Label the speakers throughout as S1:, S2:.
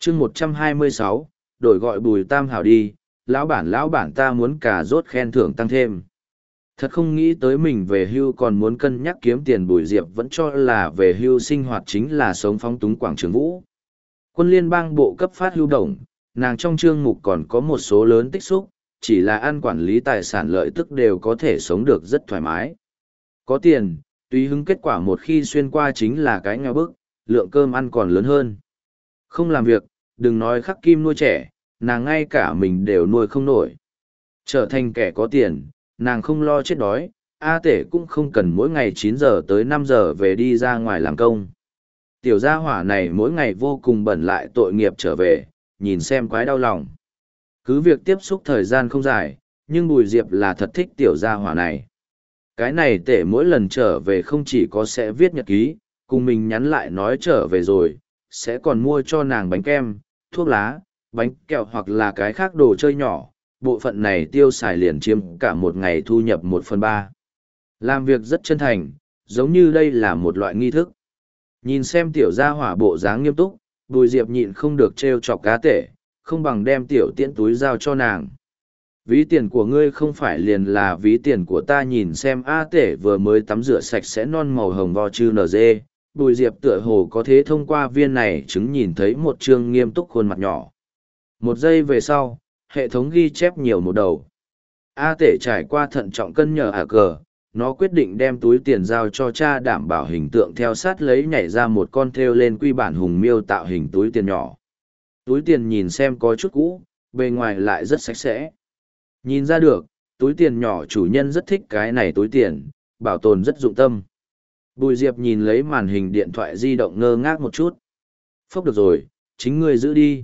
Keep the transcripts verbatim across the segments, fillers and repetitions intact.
S1: chương một trăm hai mươi sáu, đổi gọi Bùi Tam Hảo đi, lão bản lão bản ta muốn cà rốt khen thưởng tăng thêm. Thật không nghĩ tới mình về hưu còn muốn cân nhắc kiếm tiền. Bùi Diệp vẫn cho là về hưu sinh hoạt chính là sống phóng túng quảng trường vũ. Quân liên bang bộ cấp phát hưu đồng, nàng trong chương mục còn có một số lớn tích xúc, chỉ là ăn quản lý tài sản lợi tức đều có thể sống được rất thoải mái. Có tiền, tùy hứng kết quả một khi xuyên qua chính là cái nghèo bức, lượng cơm ăn còn lớn hơn. Không làm việc, đừng nói khắc kim nuôi trẻ, nàng ngay cả mình đều nuôi không nổi. Trở thành kẻ có tiền, nàng không lo chết đói, A Tể cũng không cần mỗi ngày chín giờ tới năm giờ về đi ra ngoài làm công. Tiểu gia hỏa này mỗi ngày vô cùng bẩn lại tội nghiệp trở về, nhìn xem quái đau lòng. Cứ việc tiếp xúc thời gian không dài, nhưng Bùi Diệp là thật thích tiểu gia hỏa này. Cái này Tể mỗi lần trở về không chỉ có sẽ viết nhật ký, cùng mình nhắn lại nói trở về rồi, sẽ còn mua cho nàng bánh kem, thuốc lá, bánh kẹo hoặc là cái khác đồ chơi nhỏ. Bộ phận này tiêu xài liền chiếm cả một ngày thu nhập một phần ba. Làm việc rất chân thành, giống như đây là một loại nghi thức. Nhìn xem tiểu gia hỏa bộ dáng nghiêm túc, Bùi Diệp nhịn không được trêu chọc cá Tể, không bằng đem tiểu tiễn túi giao cho nàng. Ví tiền của ngươi không phải liền là ví tiền của ta. Nhìn xem A Tể vừa mới tắm rửa sạch sẽ non màu hồng vo chư nờ dê, Bùi Diệp tựa hồ có thế thông qua viên này chứng nhìn thấy một trương nghiêm túc khuôn mặt nhỏ. Một giây về sau, hệ thống ghi chép nhiều một đầu. A Tể trải qua thận trọng cân nhờ ả cờ, nó quyết định đem túi tiền giao cho cha đảm bảo hình tượng theo sát lấy nhảy ra một con thêu lên quy bản hùng miêu tạo hình túi tiền nhỏ. Túi tiền nhìn xem có chút cũ, bề ngoài lại rất sạch sẽ. Nhìn ra được, túi tiền nhỏ chủ nhân rất thích cái này túi tiền, bảo tồn rất dụng tâm. Bùi Diệp nhìn lấy màn hình điện thoại di động ngơ ngác một chút. Phốc được rồi, chính ngươi giữ đi.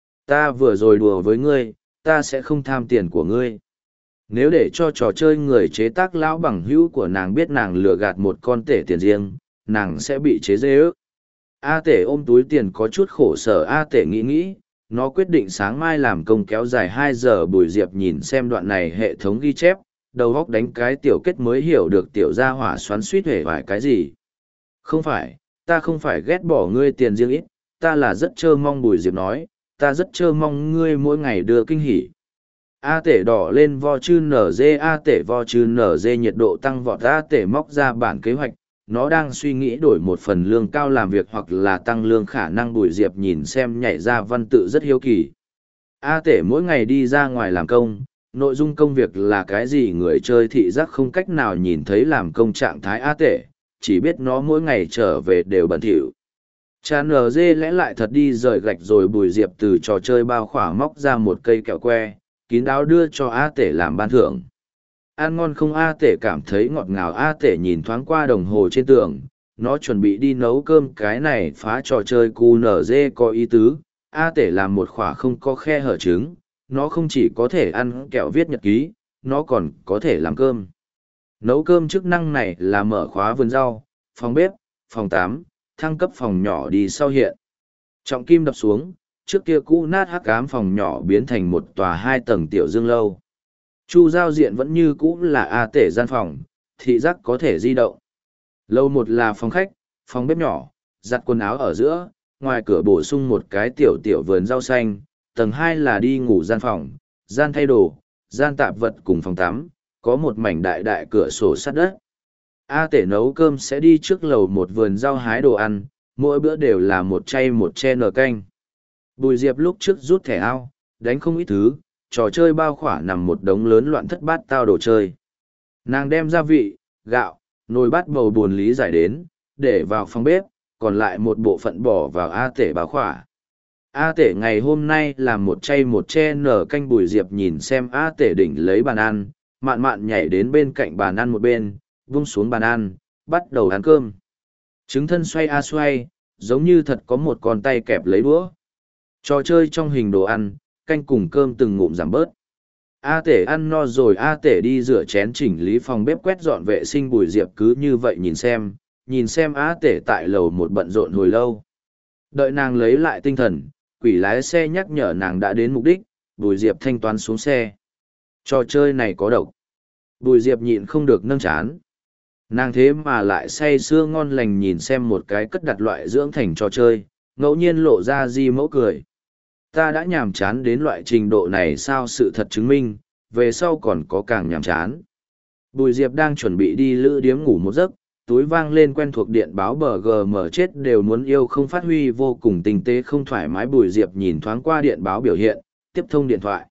S1: Ta vừa rồi đùa với ngươi, ta sẽ không tham tiền của ngươi. Nếu để cho trò chơi người chế tác lão bằng hữu của nàng biết nàng lừa gạt một con Tể tiền riêng, nàng sẽ bị chế dê ước. A Tể ôm túi tiền có chút khổ sở. A Tể nghĩ nghĩ, nó quyết định sáng mai làm công kéo dài hai giờ. Bùi Diệp nhìn xem đoạn này hệ thống ghi chép, đầu góc đánh cái tiểu kết mới hiểu được tiểu gia hỏa xoắn suýt hề vài cái gì. Không phải, ta không phải ghét bỏ ngươi tiền riêng ít, ta là rất trơ mong. Bùi Diệp nói, ta rất trơ mong ngươi mỗi ngày đưa kinh hỉ. A Tể đỏ lên vo chư nở dê. A Tể vo chư nở dê nhiệt độ tăng vọt. A Tể móc ra bản kế hoạch, nó đang suy nghĩ đổi một phần lương cao làm việc hoặc là tăng lương khả năng. Bùi Diệp nhìn xem nhảy ra văn tự rất hiếu kỳ. A Tể mỗi ngày đi ra ngoài làm công, nội dung công việc là cái gì người chơi thị giác không cách nào nhìn thấy làm công trạng thái A Tể, chỉ biết nó mỗi ngày trở về đều bẩn thỉu. Cha nở dê lẽ lại thật đi rời gạch rồi. Bùi Diệp từ trò chơi bao khỏa móc ra một cây kẹo que, kín đáo đưa cho A Tể làm ban thưởng. Ăn ngon không? A Tể cảm thấy ngọt ngào. A Tể nhìn thoáng qua đồng hồ trên tường, nó chuẩn bị đi nấu cơm. Cái này phá trò chơi cu nở dê có ý tứ. A Tể làm một khỏa không có khe hở trứng, nó không chỉ có thể ăn kẹo viết nhật ký, nó còn có thể làm cơm. Nấu cơm chức năng này là mở khóa vườn rau, phòng bếp, phòng tắm, thăng cấp phòng nhỏ đi sau hiện. Trọng kim đập xuống, trước kia cũ nát hắc ám phòng nhỏ biến thành một tòa hai tầng tiểu dương lâu. Chu giao diện vẫn như cũ là A Tể gian phòng, thị giác có thể di động. Lâu một là phòng khách, phòng bếp nhỏ, giặt quần áo ở giữa, ngoài cửa bổ sung một cái tiểu tiểu vườn rau xanh. Tầng hai là đi ngủ gian phòng, gian thay đồ, gian tạp vật cùng phòng tắm, có một mảnh đại đại cửa sổ sát đất. A Tể nấu cơm sẽ đi trước lầu một vườn rau hái đồ ăn, mỗi bữa đều là một chay một che nở canh. Bùi Diệp lúc trước rút thẻ ao, đánh không ít thứ, trò chơi bao khỏa nằm một đống lớn loạn thất bát tao đồ chơi. Nàng đem gia vị, gạo, nồi bát bầu buồn lý giải đến, để vào phòng bếp, còn lại một bộ phận bỏ vào A Tể bao khỏa. A Tể ngày hôm nay làm một chay một che nở canh. Bùi Diệp nhìn xem A Tể đỉnh lấy bàn ăn, mạn mạn nhảy đến bên cạnh bàn ăn một bên, vung xuống bàn ăn, bắt đầu ăn cơm. Trứng thân xoay a xoay, giống như thật có một con tay kẹp lấy đũa. Trò chơi trong hình đồ ăn, canh cùng cơm từng ngụm giảm bớt. A Tể ăn no rồi. A Tể đi rửa chén chỉnh lý phòng bếp quét dọn vệ sinh. Bùi Diệp cứ như vậy nhìn xem, nhìn xem A Tể tại lầu một bận rộn hồi lâu. Đợi nàng lấy lại tinh thần, quỷ lái xe nhắc nhở nàng đã đến mục đích. Bùi Diệp thanh toán xuống xe. Trò chơi này có độc. Bùi Diệp nhịn không được nâng chán. Nàng thế mà lại say sưa ngon lành nhìn xem một cái cất đặt loại dưỡng thành trò chơi, ngẫu nhiên lộ ra di mẫu cười. Ta đã nhàm chán đến loại trình độ này sao? Sự thật chứng minh, về sau còn có càng nhàm chán. Bùi Diệp đang chuẩn bị đi lữ điếm ngủ một giấc, túi vang lên quen thuộc điện báo bờ gờ mở chết đều muốn yêu không phát huy vô cùng tinh tế không thoải mái. Bùi Diệp nhìn thoáng qua điện báo biểu hiện, tiếp thông điện thoại.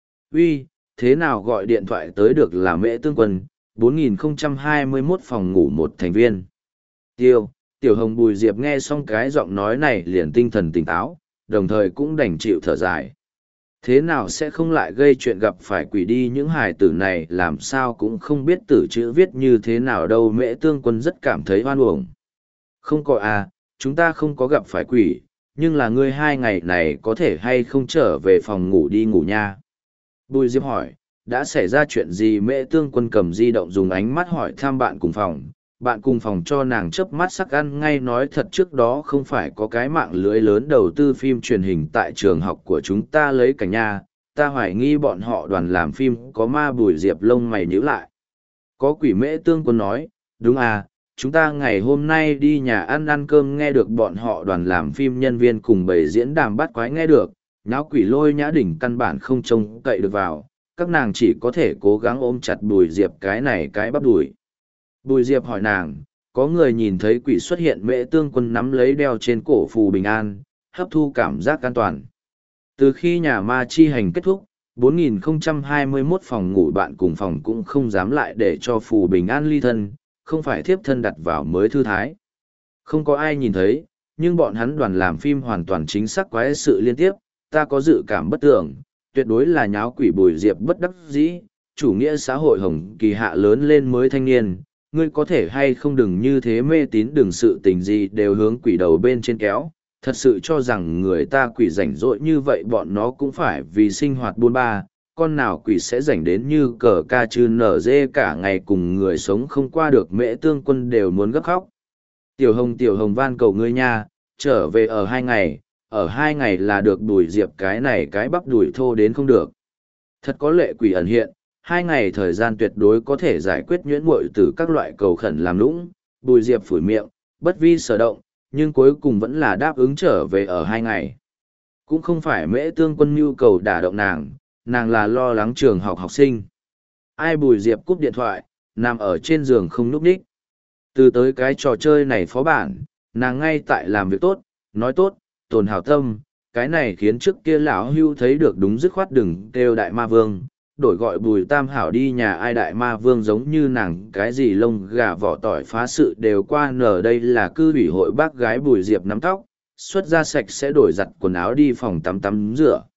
S1: Uy, thế nào gọi điện thoại tới được là Mễ Tương Quân, bốn nghìn không trăm hai mươi mốt phòng ngủ một thành viên. Tiêu, Tiểu Hồng. Bùi Diệp nghe xong cái giọng nói này liền tinh thần tỉnh táo, đồng thời cũng đành chịu thở dài. Thế nào sẽ không lại gây chuyện gặp phải quỷ đi, những hài tử này làm sao cũng không biết tử chữ viết như thế nào đâu. Mễ Tương Quân rất cảm thấy hoan uổng. Không có à, chúng ta không có gặp phải quỷ, nhưng là ngươi hai ngày này có thể hay không trở về phòng ngủ đi ngủ nha. Bùi Diệp hỏi, đã xảy ra chuyện gì? Mễ Tương Quân cầm di động dùng ánh mắt hỏi thăm bạn cùng phòng. Bạn cùng phòng cho nàng chớp mắt sắc ăn ngay, nói thật trước đó không phải có cái mạng lưới lớn đầu tư phim truyền hình tại trường học của chúng ta lấy cả nhà, ta hoài nghi bọn họ đoàn làm phim có ma. Bùi Diệp lông mày nhíu lại. Có quỷ? Mễ Tương Quân nói, đúng à, chúng ta ngày hôm nay đi nhà ăn ăn cơm nghe được bọn họ đoàn làm phim nhân viên cùng bầy diễn đàm bắt quái nghe được, nháo quỷ lôi nhã đỉnh căn bản không trông cậy được vào, các nàng chỉ có thể cố gắng ôm chặt Bùi Diệp cái này cái bắp đùi. Bùi Diệp hỏi nàng, có người nhìn thấy quỷ xuất hiện? Mễ Tương Quân nắm lấy đeo trên cổ phù bình an, hấp thu cảm giác an toàn. Từ khi nhà ma chi hành kết thúc, bốn nghìn không trăm hai mươi mốt phòng ngủ bạn cùng phòng cũng không dám lại để cho phù bình an ly thân, không phải thiếp thân đặt vào mới thư thái. Không có ai nhìn thấy, nhưng bọn hắn đoàn làm phim hoàn toàn chính xác quái sự liên tiếp, ta có dự cảm bất tưởng, tuyệt đối là nháo quỷ. Bùi Diệp bất đắc dĩ, chủ nghĩa xã hội hồng kỳ hạ lớn lên mới thanh niên, ngươi có thể hay không đừng như thế mê tín, đừng sự tình gì đều hướng quỷ đầu bên trên kéo, thật sự cho rằng người ta quỷ rảnh rỗi như vậy bọn nó cũng phải vì sinh hoạt buôn ba, con nào quỷ sẽ rảnh đến như cờ ca chư nở dê cả ngày cùng người sống không qua được. Mễ Tương Quân đều muốn gấp khóc. Tiểu Hồng, Tiểu Hồng van cầu ngươi nha, trở về ở hai ngày, ở hai ngày là được. Bùi Diệp cái này cái bắp đùi thô đến không được. Thật có lệ quỷ ẩn hiện, hai ngày thời gian tuyệt đối có thể giải quyết nhuyễn muội từ các loại cầu khẩn làm lũng. Bùi Diệp phủi miệng, bất vi sở động, nhưng cuối cùng vẫn là đáp ứng trở về ở hai ngày. Cũng không phải Mễ Tương Quân nhu cầu đả động nàng, nàng là lo lắng trường học học sinh. Ai? Bùi Diệp cúp điện thoại, nằm ở trên giường không núp đích. Từ tới cái trò chơi này phó bản, nàng ngay tại làm việc tốt, nói tốt, tồn hảo tâm, cái này khiến trước kia lão Hưu thấy được đúng dứt khoát đừng kêu đại ma vương, đổi gọi Bùi Tam Hảo đi nhà ai đại ma vương giống như nàng cái gì lông gà vỏ tỏi phá sự đều qua nở. Đây là cư ủy hội bác gái. Bùi Diệp nắm tóc, xuất ra sạch sẽ đổi giặt quần áo đi phòng tắm tắm rửa.